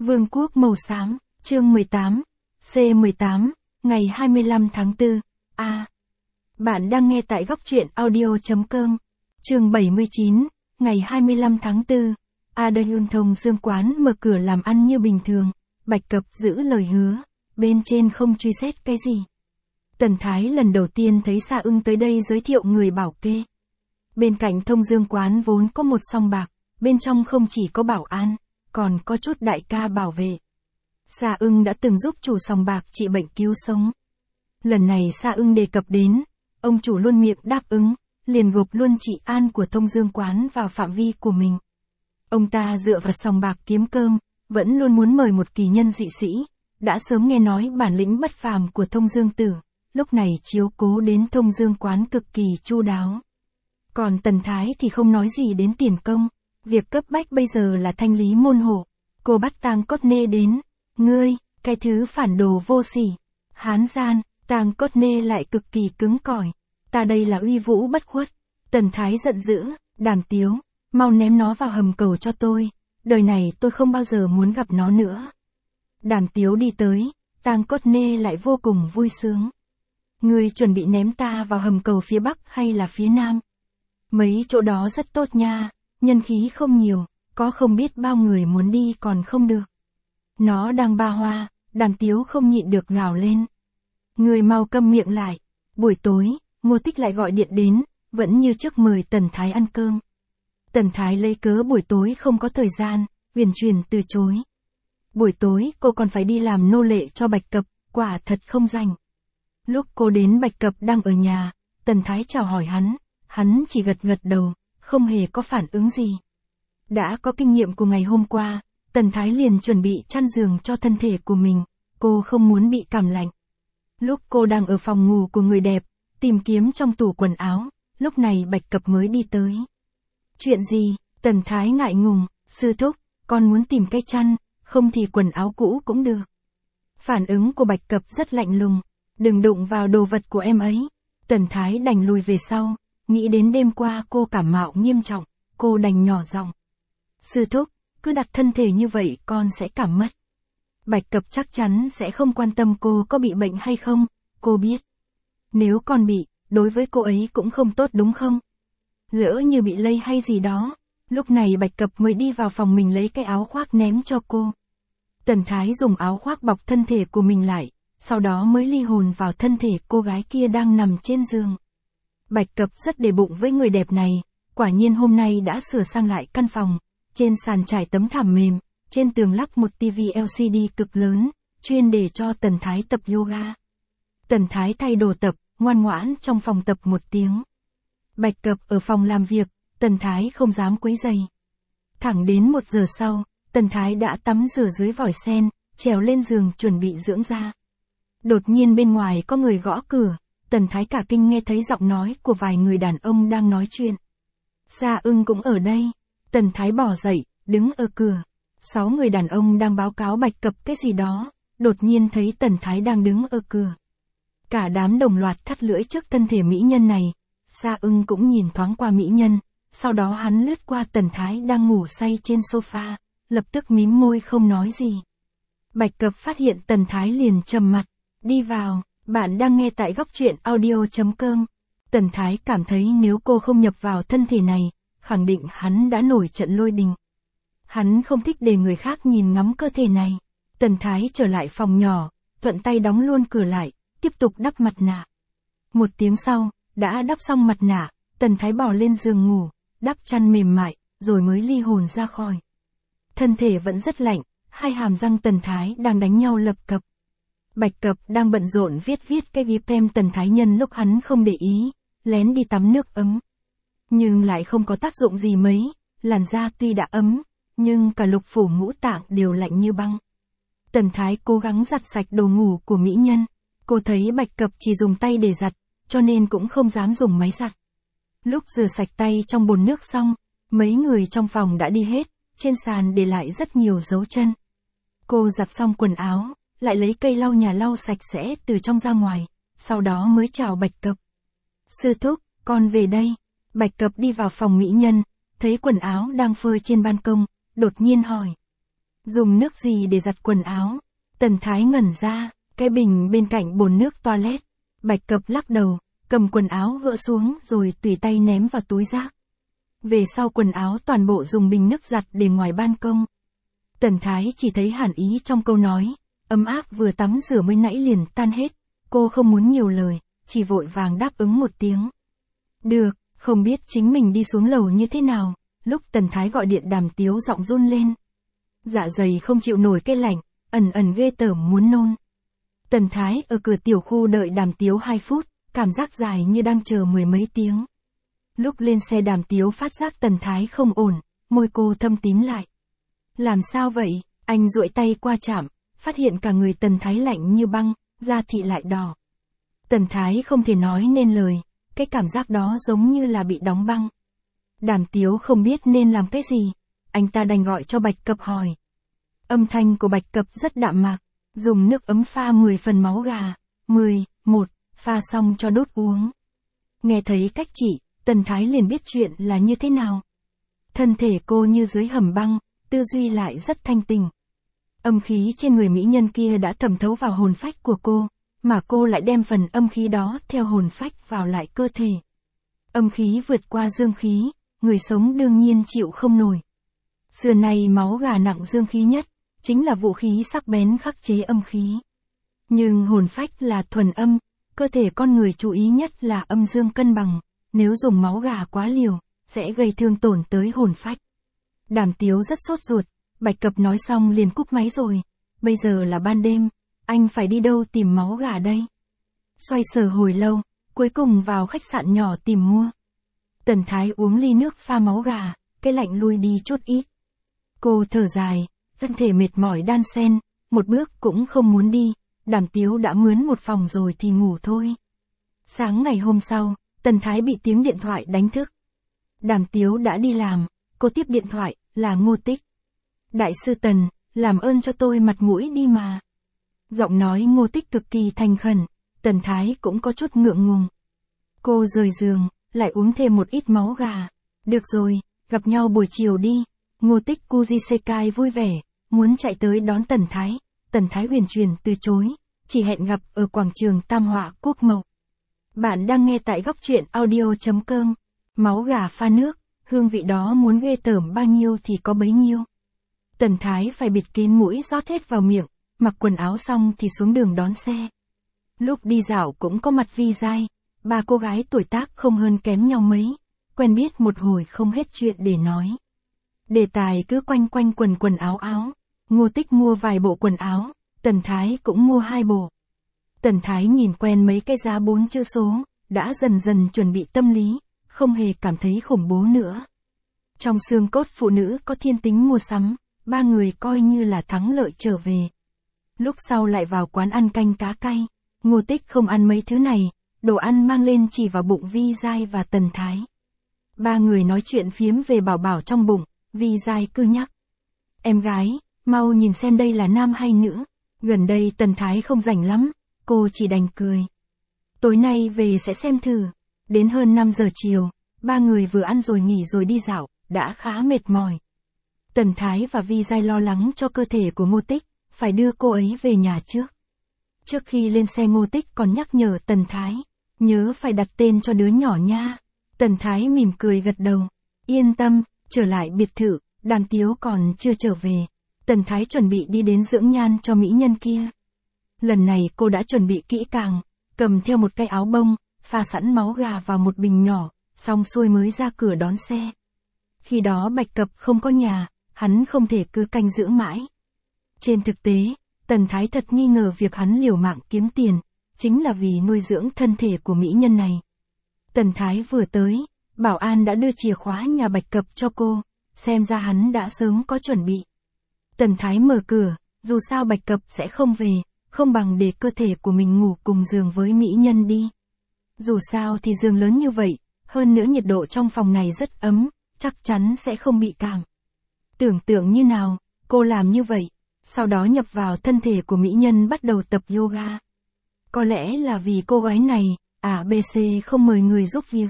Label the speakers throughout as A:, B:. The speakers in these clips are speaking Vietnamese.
A: Vương quốc màu xám, chương 18, C18, ngày 25 tháng 4, A. Bạn đang nghe tại góc truyện audio.com, chương 79, ngày 25 tháng 4, A Đơ Yun Thông Dương quán mở cửa làm ăn như bình thường, Bạch Cập giữ lời hứa, bên trên không truy xét cái gì. Tần Thái lần đầu tiên thấy Sa Ưng tới đây giới thiệu người bảo kê. Bên cạnh Thông Dương quán vốn có một song bạc, bên trong không chỉ có bảo an, còn có chút đại ca bảo vệ. Sa Ưng đã từng giúp chủ sòng bạc trị bệnh cứu sống. Lần này Sa Ưng đề cập đến, ông chủ luôn miệng đáp ứng, liền gộp luôn trị an của Thông Dương quán vào phạm vi của mình. Ông ta dựa vào sòng bạc kiếm cơm, vẫn luôn muốn mời một kỳ nhân dị sĩ, đã sớm nghe nói bản lĩnh bất phàm của Thông Dương tử, lúc này chiếu cố đến Thông Dương quán cực kỳ chu đáo. Còn Tần Thái thì không nói gì đến tiền công, việc cấp bách bây giờ là thanh lý môn hộ. Cô bắt Tang Cốt Nê đến, ngươi, cái thứ phản đồ vô sỉ, hán gian. Tang Cốt Nê lại cực kỳ cứng cỏi, ta đây là uy vũ bất khuất. Tần Thái giận dữ, Đàm Tiếu, mau ném nó vào hầm cầu cho tôi, đời này tôi không bao giờ muốn gặp nó nữa. Đàm Tiếu đi tới, Tang Cốt Nê lại vô cùng vui sướng. Ngươi chuẩn bị ném ta vào hầm cầu phía Bắc hay là phía Nam? Mấy chỗ đó rất tốt nha, nhân khí không nhiều, có không biết bao người muốn đi còn không được. Nó đang ba hoa, Đàm Tiếu không nhịn được gào lên. Người mau câm miệng lại. Buổi tối, Ngô Tích lại gọi điện đến, vẫn như trước mời Tần Thái ăn cơm. Tần Thái lấy cớ buổi tối không có thời gian, uyển chuyển từ chối. Buổi tối cô còn phải đi làm nô lệ cho Bạch Cập, quả thật không rảnh. Lúc cô đến Bạch Cập đang ở nhà, Tần Thái chào hỏi hắn chỉ gật gật đầu, không hề có phản ứng gì. Đã có kinh nghiệm của ngày hôm qua, Tần Thái liền chuẩn bị chăn giường cho thân thể của mình, cô không muốn bị cảm lạnh. Lúc cô đang ở phòng ngủ của người đẹp, tìm kiếm trong tủ quần áo, lúc này Bạch Cập mới đi tới. Chuyện gì? Tần Thái ngại ngùng, sư thúc, con muốn tìm cái chăn, không thì quần áo cũ cũng được. Phản ứng của Bạch Cập rất lạnh lùng, đừng đụng vào đồ vật của em ấy. Tần Thái đành lùi về sau, nghĩ đến đêm qua cô cảm mạo nghiêm trọng, cô đành nhỏ giọng. Sư thúc, cứ đặt thân thể như vậy con sẽ cảm mất. Bạch Cập chắc chắn sẽ không quan tâm cô có bị bệnh hay không, cô biết. Nếu con bị, đối với cô ấy cũng không tốt đúng không? Lỡ như bị lây hay gì đó, lúc này Bạch Cập mới đi vào phòng mình lấy cái áo khoác ném cho cô. Tần Thái dùng áo khoác bọc thân thể của mình lại, sau đó mới ly hồn vào thân thể cô gái kia đang nằm trên giường. Bạch Cập rất để bụng với người đẹp này, quả nhiên hôm nay đã sửa sang lại căn phòng, trên sàn trải tấm thảm mềm, trên tường lắp một TV LCD cực lớn, chuyên để cho Tần Thái tập yoga. Tần Thái thay đồ tập, ngoan ngoãn trong phòng tập một tiếng. Bạch Cập ở phòng làm việc, Tần Thái không dám quấy rầy. Thẳng đến 1 giờ sau, Tần Thái đã tắm rửa dưới vòi sen, trèo lên giường chuẩn bị dưỡng da. Đột nhiên bên ngoài có người gõ cửa, Tần Thái cả kinh nghe thấy giọng nói của vài người đàn ông đang nói chuyện. Sa Ưng cũng ở đây. Tần Thái bỏ dậy, đứng ở cửa. 6 người đàn ông đang báo cáo Bạch Cập cái gì đó, đột nhiên thấy Tần Thái đang đứng ở cửa. Cả đám đồng loạt thắt lưỡi trước thân thể mỹ nhân này. Sa Ưng cũng nhìn thoáng qua mỹ nhân, sau đó hắn lướt qua Tần Thái đang ngủ say trên sofa, lập tức mím môi không nói gì. Bạch Cập phát hiện Tần Thái liền trầm mặt, đi vào, bạn đang nghe tại góc truyện audio.com. Tần Thái cảm thấy nếu cô không nhập vào thân thể này, khẳng định hắn đã nổi trận lôi đình. Hắn không thích để người khác nhìn ngắm cơ thể này. Tần Thái trở lại phòng nhỏ, thuận tay đóng luôn cửa lại, tiếp tục đắp mặt nạ. 1 tiếng sau, đã đắp xong mặt nạ, Tần Thái bò lên giường ngủ, đắp chăn mềm mại, rồi mới ly hồn ra khỏi. Thân thể vẫn rất lạnh, hai hàm răng Tần Thái đang đánh nhau lập cập. Bạch Cập đang bận rộn viết cái ghi pem Tần Thái nhân lúc hắn không để ý, lén đi tắm nước ấm. Nhưng lại không có tác dụng gì mấy, làn da tuy đã ấm, nhưng cả lục phủ ngũ tạng đều lạnh như băng. Tần Thái cố gắng giặt sạch đồ ngủ của mỹ nhân, cô thấy Bạch Cập chỉ dùng tay để giặt, cho nên cũng không dám dùng máy giặt. Lúc rửa sạch tay trong bồn nước xong, mấy người trong phòng đã đi hết, trên sàn để lại rất nhiều dấu chân. Cô giặt xong quần áo, lại lấy cây lau nhà lau sạch sẽ từ trong ra ngoài, sau đó mới chào Bạch Cập. Sư thúc, con về đây. Bạch Cập đi vào phòng mỹ nhân, thấy quần áo đang phơi trên ban công, đột nhiên hỏi. Dùng nước gì để giặt quần áo? Tần Thái ngẩn ra, cái bình bên cạnh bồn nước toilet. Bạch Cập lắc đầu, cầm quần áo gỡ xuống rồi tùy tay ném vào túi rác. Về sau quần áo toàn bộ dùng bình nước giặt để ngoài ban công. Tần Thái chỉ thấy hẳn ý trong câu nói, ấm áp vừa tắm rửa mới nãy liền tan hết. Cô không muốn nhiều lời, chỉ vội vàng đáp ứng một tiếng. Được, không biết chính mình đi xuống lầu như thế nào, lúc Tần Thái gọi điện Đàm Tiếu giọng run lên. Dạ dày không chịu nổi cái lạnh, ẩn ẩn ghê tởm muốn nôn. Tần Thái ở cửa tiểu khu đợi Đàm Tiếu 2 phút, cảm giác dài như đang chờ mười mấy tiếng. Lúc lên xe Đàm Tiếu phát giác Tần Thái không ổn, môi cô thâm tím lại. Làm sao vậy? Anh duỗi tay qua chạm, phát hiện cả người Tần Thái lạnh như băng, da thịt lại đỏ. Tần Thái không thể nói nên lời, cái cảm giác đó giống như là bị đóng băng. Đàm Tiếu không biết nên làm cái gì, anh ta đành gọi cho Bạch Cập hỏi. Âm thanh của Bạch Cập rất đạm mạc, dùng nước ấm pha 10 phần máu gà, 11, pha xong cho đốt uống. Nghe thấy cách chỉ, Tần Thái liền biết chuyện là như thế nào. Thân thể cô như dưới hầm băng, tư duy lại rất thanh tình. Âm khí trên người mỹ nhân kia đã thẩm thấu vào hồn phách của cô, mà cô lại đem phần âm khí đó theo hồn phách vào lại cơ thể. Âm khí vượt qua dương khí, người sống đương nhiên chịu không nổi. Xưa nay máu gà nặng dương khí nhất, chính là vũ khí sắc bén khắc chế âm khí. Nhưng hồn phách là thuần âm, cơ thể con người chú ý nhất là âm dương cân bằng, nếu dùng máu gà quá liều, sẽ gây thương tổn tới hồn phách. Đàm Tiếu rất sốt ruột, Bạch Cập nói xong liền cúp máy rồi, bây giờ là ban đêm, anh phải đi đâu tìm máu gà đây? Xoay sở hồi lâu, cuối cùng vào khách sạn nhỏ tìm mua. Tần Thái uống ly nước pha máu gà, cái lạnh lui đi chút ít. Cô thở dài, thân thể mệt mỏi đan xen, một bước cũng không muốn đi, Đàm Tiếu đã mướn một phòng rồi thì ngủ thôi. Sáng ngày hôm sau, Tần Thái bị tiếng điện thoại đánh thức. Đàm Tiếu đã đi làm, cô tiếp điện thoại, là Ngô Tích. Đại sư Tần, làm ơn cho tôi mặt mũi đi mà. Giọng nói Ngô Tích cực kỳ thành khẩn, Tần Thái cũng có chút ngượng ngùng. Cô rời giường, lại uống thêm một ít máu gà. Được rồi, gặp nhau buổi chiều đi. Ngô Tích Kujisekai vui vẻ, muốn chạy tới đón Tần Thái. Tần Thái huyền truyền từ chối, chỉ hẹn gặp ở quảng trường Tam Họa Quốc Mộc. Bạn đang nghe tại góc truyện audio.com. Máu gà pha nước, hương vị đó muốn ghê tởm bao nhiêu thì có bấy nhiêu. Tần Thái phải bịt kín mũi rót hết vào miệng, mặc quần áo xong thì xuống đường đón xe. Lúc đi dạo cũng có mặt Vi Giai, ba cô gái tuổi tác không hơn kém nhau mấy, quen biết một hồi không hết chuyện để nói. Đề tài cứ quanh quanh quần áo áo. Ngô Tích mua vài bộ quần áo, Tần Thái cũng mua 2 bộ. Tần Thái nhìn quen mấy cái giá 4 chữ số, đã dần dần chuẩn bị tâm lý, không hề cảm thấy khủng bố nữa. Trong xương cốt phụ nữ có thiên tính mua sắm, ba người coi như là thắng lợi trở về. Lúc sau lại vào quán ăn canh cá cay, Ngô Tích không ăn mấy thứ này, đồ ăn mang lên chỉ vào bụng Vi Giai và Tần Thái. Ba người nói chuyện phiếm về bảo bảo trong bụng, Vi Giai cứ nhắc. Em gái, mau nhìn xem đây là nam hay nữ. Gần đây Tần Thái không rảnh lắm, cô chỉ đành cười. Tối nay về sẽ xem thử. Đến hơn 5 giờ chiều, ba người vừa ăn rồi nghỉ rồi đi dạo, đã khá mệt mỏi. Tần Thái và Vi Giai lo lắng cho cơ thể của Ngô Tích, phải đưa cô ấy về nhà trước. Trước khi lên xe Ngô Tích còn nhắc nhở Tần Thái, nhớ phải đặt tên cho đứa nhỏ nha. Tần Thái mỉm cười gật đầu, yên tâm, trở lại biệt thự, Đàm Tiếu còn chưa trở về. Tần Thái chuẩn bị đi đến dưỡng nhan cho mỹ nhân kia. Lần này cô đã chuẩn bị kỹ càng, cầm theo một cái áo bông, pha sẵn máu gà vào một bình nhỏ, xong xuôi mới ra cửa đón xe. Khi đó Bạch Cập không có nhà, hắn không thể cứ canh giữ mãi. Trên thực tế, Tần Thái thật nghi ngờ việc hắn liều mạng kiếm tiền, chính là vì nuôi dưỡng thân thể của mỹ nhân này. Tần Thái vừa tới, bảo an đã đưa chìa khóa nhà Bạch Cập cho cô, xem ra hắn đã sớm có chuẩn bị. Tần Thái mở cửa, dù sao Bạch Cập sẽ không về, không bằng để cơ thể của mình ngủ cùng giường với mỹ nhân đi. Dù sao thì giường lớn như vậy, hơn nữa nhiệt độ trong phòng này rất ấm, chắc chắn sẽ không bị cảm. Tưởng tượng như nào, cô làm như vậy, sau đó nhập vào thân thể của mỹ nhân bắt đầu tập yoga. Có lẽ là vì cô gái này, ABC không mời người giúp việc.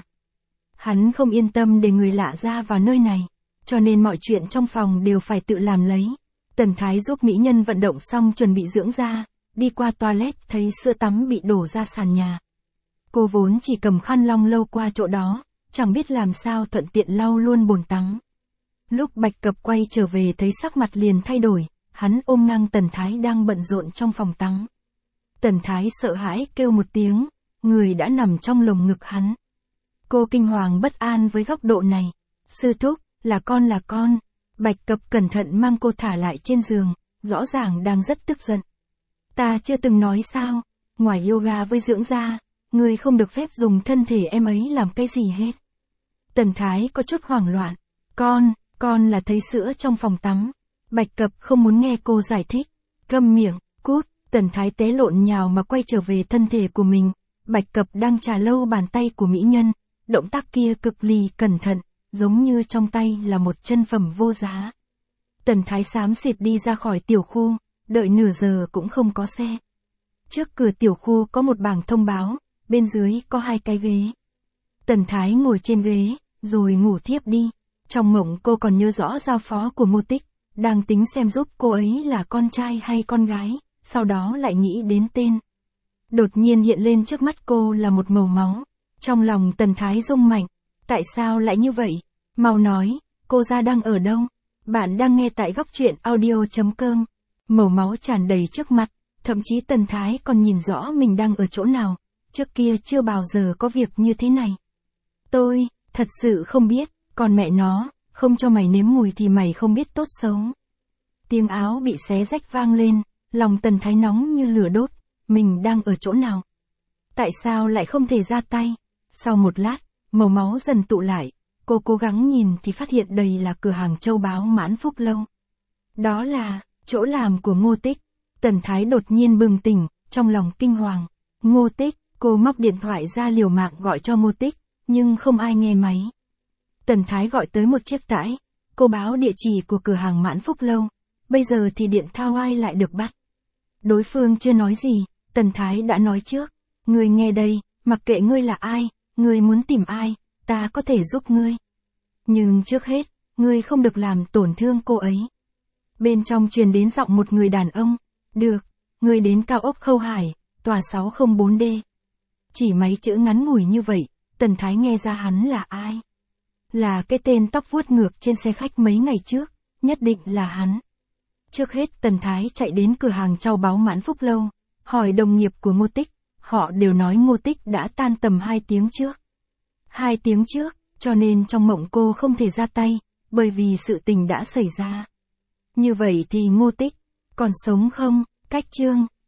A: Hắn không yên tâm để người lạ ra vào nơi này, cho nên mọi chuyện trong phòng đều phải tự làm lấy. Tần Thái giúp mỹ nhân vận động xong chuẩn bị dưỡng da, đi qua toilet thấy sữa tắm bị đổ ra sàn nhà. Cô vốn chỉ cầm khăn long lâu qua chỗ đó, chẳng biết làm sao thuận tiện lau luôn bồn tắm. Lúc Bạch Cập quay trở về thấy sắc mặt liền thay đổi, hắn ôm ngang Tần Thái đang bận rộn trong phòng tắm. Tần Thái sợ hãi kêu một tiếng, người đã nằm trong lồng ngực hắn. Cô kinh hoàng bất an với góc độ này. Sư thúc, là con. Bạch Cập cẩn thận mang cô thả lại trên giường, rõ ràng đang rất tức giận. Ta chưa từng nói sao, ngoài yoga với dưỡng da, người không được phép dùng thân thể em ấy làm cái gì hết. Tần Thái có chút hoảng loạn. Con là thấy sữa trong phòng tắm. Bạch Cập không muốn nghe cô giải thích. Câm miệng, cút. Tần Thái té lộn nhào mà quay trở về thân thể của mình. Bạch Cập đang trà lâu bàn tay của mỹ nhân. Động tác kia cực lì cẩn thận, giống như trong tay là một chân phẩm vô giá. Tần Thái xám xịt đi ra khỏi tiểu khu, đợi nửa giờ cũng không có xe. Trước cửa tiểu khu có một bảng thông báo, bên dưới có 2 cái ghế. Tần Thái ngồi trên ghế, rồi ngủ thiếp đi. Trong mộng cô còn nhớ rõ giao phó của Ngô Tích, đang tính xem giúp cô ấy là con trai hay con gái, sau đó lại nghĩ đến tên. Đột nhiên hiện lên trước mắt cô là một màu máu. Trong lòng Tần Thái rung mạnh. Tại sao lại như vậy? Mau nói, cô ra đang ở đâu? Bạn đang nghe tại góc truyện audio.com. Màu máu tràn đầy trước mặt, thậm chí Tần Thái còn nhìn rõ mình đang ở chỗ nào. Trước kia chưa bao giờ có việc như thế này. Tôi, thật sự không biết, còn mẹ nó, không cho mày nếm mùi thì mày không biết tốt xấu. Tiếng áo bị xé rách vang lên, lòng Tần Thái nóng như lửa đốt, mình đang ở chỗ nào? Tại sao lại không thể ra tay? Sau một lát, màu máu dần tụ lại, cô cố gắng nhìn thì phát hiện đây là cửa hàng châu báu Mãn Phúc Lâu. Đó là chỗ làm của Ngô Tích. Tần Thái đột nhiên bừng tỉnh, trong lòng kinh hoàng. Ngô Tích, cô móc điện thoại ra liều mạng gọi cho Ngô Tích, nhưng không ai nghe máy. Tần Thái gọi tới một chiếc tải, cô báo địa chỉ của cửa hàng Mãn Phúc Lâu, bây giờ thì điện thao ai lại được bắt. Đối phương chưa nói gì, Tần Thái đã nói trước, ngươi nghe đây, mặc kệ ngươi là ai, ngươi muốn tìm ai, ta có thể giúp ngươi. Nhưng trước hết, ngươi không được làm tổn thương cô ấy. Bên trong truyền đến giọng một người đàn ông, được, ngươi đến cao ốc Khâu Hải, tòa 604D. Chỉ mấy chữ ngắn ngủi như vậy, Tần Thái nghe ra hắn là ai. Là cái tên tóc vuốt ngược trên xe khách mấy ngày trước, nhất định là hắn. Trước hết Tần Thái chạy đến cửa hàng châu báu Mãn Phúc Lâu, hỏi đồng nghiệp của Ngô Tích, họ đều nói Ngô Tích đã tan tầm 2 tiếng trước. 2 tiếng trước, cho nên trong mộng cô không thể ra tay, bởi vì sự tình đã xảy ra. Như vậy thì Ngô Tích, còn sống không? Cách chương